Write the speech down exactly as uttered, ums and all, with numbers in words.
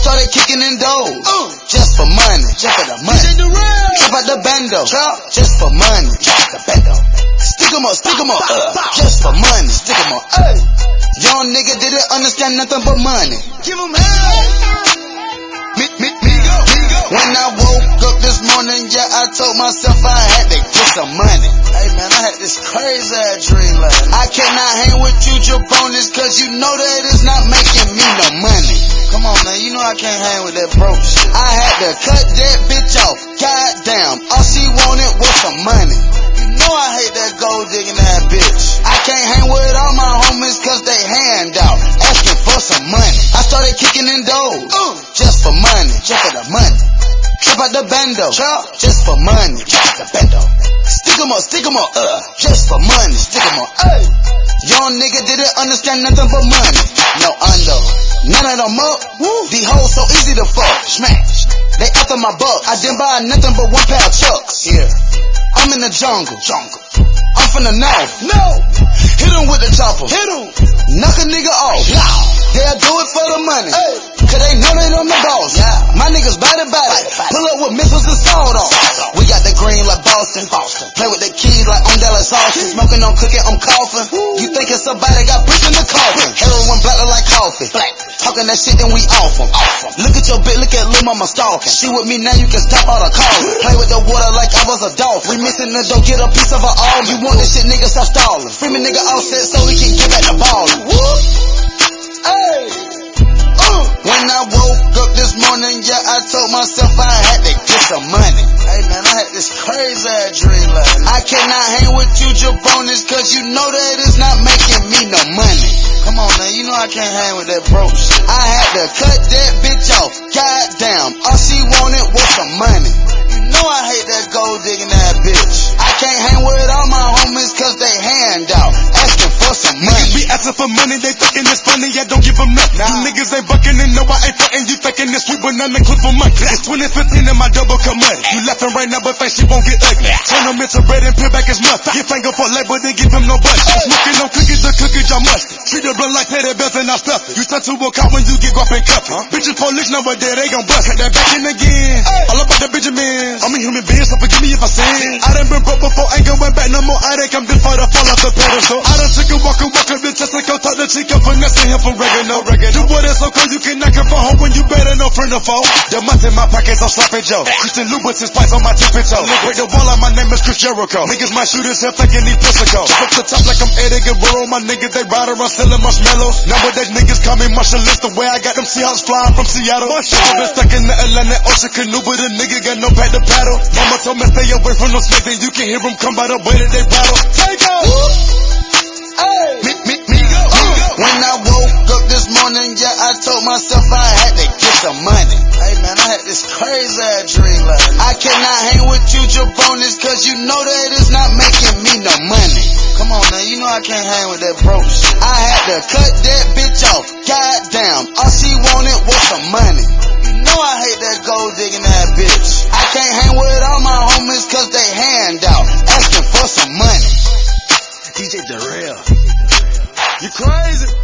started kicking in doors, uh, just for money, just for the money. Trap out the bando, Trap. just for money, trap out the bando. Stick 'em up, stick 'em up, uh, just for money, stick 'em up. Hey. Young nigga didn't understand nothing but money. Give 'em hell. Me, me, me go, me go. When I woke up this morning, yeah, I told myself I had to get some money. Hey man, I had this crazy ass dream last night. I cannot hang with you jabronis, cause you know that it's not making me no money. Come on man, you know I can't hang with that broke shit. I had to cut that bitch off, goddamn, all she wanted was some money. You know I hate that gold digging ass bitch. I can't hang with all my homies cause they hand out, asking for some money. I started kicking in doors, uh, just for money, just for the money. Trap out the bando, Trap. just for money, trap out the bando. Stick 'em up, stick 'em up, uh, just for money, stick 'em up, hey. Young nigga didn't understand nothing but money. No undo, none of them up. Woo. These hoes so easy to fuck, smash. They after my buck. I didn't buy nothing but one pair of chucks. Yeah, I'm in the jungle, jungle. I'm from the north, no. Hit 'em with the chopper, hit 'em. Knock a nigga off, nah. They'll do it for the money, hey. Cause they know they on the boss. Yeah. My niggas body body, pull up with missiles and sawed off. We got the green like Boston, Boston. Play with the keys like on Dallas Austin. Smoking on cookie, I'm coughing. Woo. You thinking somebody got pushed in the coffin? Heroin black like coffee. Black. Talking that shit, then we off 'em. Look at your bitch, look at Lil Mama stalking. She with me now, you can stop all the calling. Play with the water like I was a dolphin. We missing the dough, get a piece of her all. You want this shit, nigga, stop stalling. Free me nigga offset so we can get back to ballin'. Hey. Uh. When I woke up this morning, yeah, I told myself I had to get some money. Hey man, I had this crazy ass dream last night. I cannot hang with you jabronis, cause you know that it's not making me no money. Come on man, you know I can't hang with that broke shit. I had to cut that bitch off, goddamn, all she wanted was some money. You know I hate that gold digging ass bitch. I can't hang with all my homies cause they hand out, asking for some money. Niggas be asking for money, they thinking it's funny, I don't give them nothing. Nah. You niggas ain't bucking and no I ain't frontin', you thinking this sweet banana clip for money. It's twenty fifteen and my double cut money. You laughing right now but think she won't get ugly. Turn them into bread and peel back his mouth. Get finger for labor, then give him no budget. Smoking on cookies, the cookies y'all mustard. Treat the blood like petty bells and I stuff it. You turn to a cop when you get guap and cuff it. Huh? Bitches police nowadays, they gon' bust. Cut that back in again. Hey. All about the Benjamins. I'm a human being, so forgive me if I sin. I done been broke before, ain't going back no more. I done come this far to fall off the pedestal. I done took a walk and walk up the Tesla, talk the chick up, finessing him from oregano. The water so cold you can knock him from home when you better no friend or foe. The month in my pockets, I'm slapping Joe. Christian Louboutins spice on my tippy toe. Break the wall out, my name is Chris Jericho. Niggas might shoot his head thinking he physical. Jump up the top like I'm Eddie Guerrero. My niggas, they ride around selling marshmallows. Nowadays niggas call me Marshallist. The way I got them Seahawks flying from Seattle. I've been stuck in the Atlantic Ocean canoe, but a nigga got no pad to paddle. Mama told me stay away from those snakes, then you can hear them come by the way that they battle. Take off! Hey. Me, me, me go, uh. me go. When I woke up this morning, yeah, I told myself I had to get some money. Hey man, I had this crazy ass dream last night. I cannot hang with you jabronis, cause you know that it's not making me no money. Come on man, you know I can't hang with that broke shit. I had to cut that bitch off, goddamn, all she wanted was some money. You know I hate that gold digging ass bitch. I can't hang with all my homies cause they hand out, asking for some money. D J Darrell, you crazy?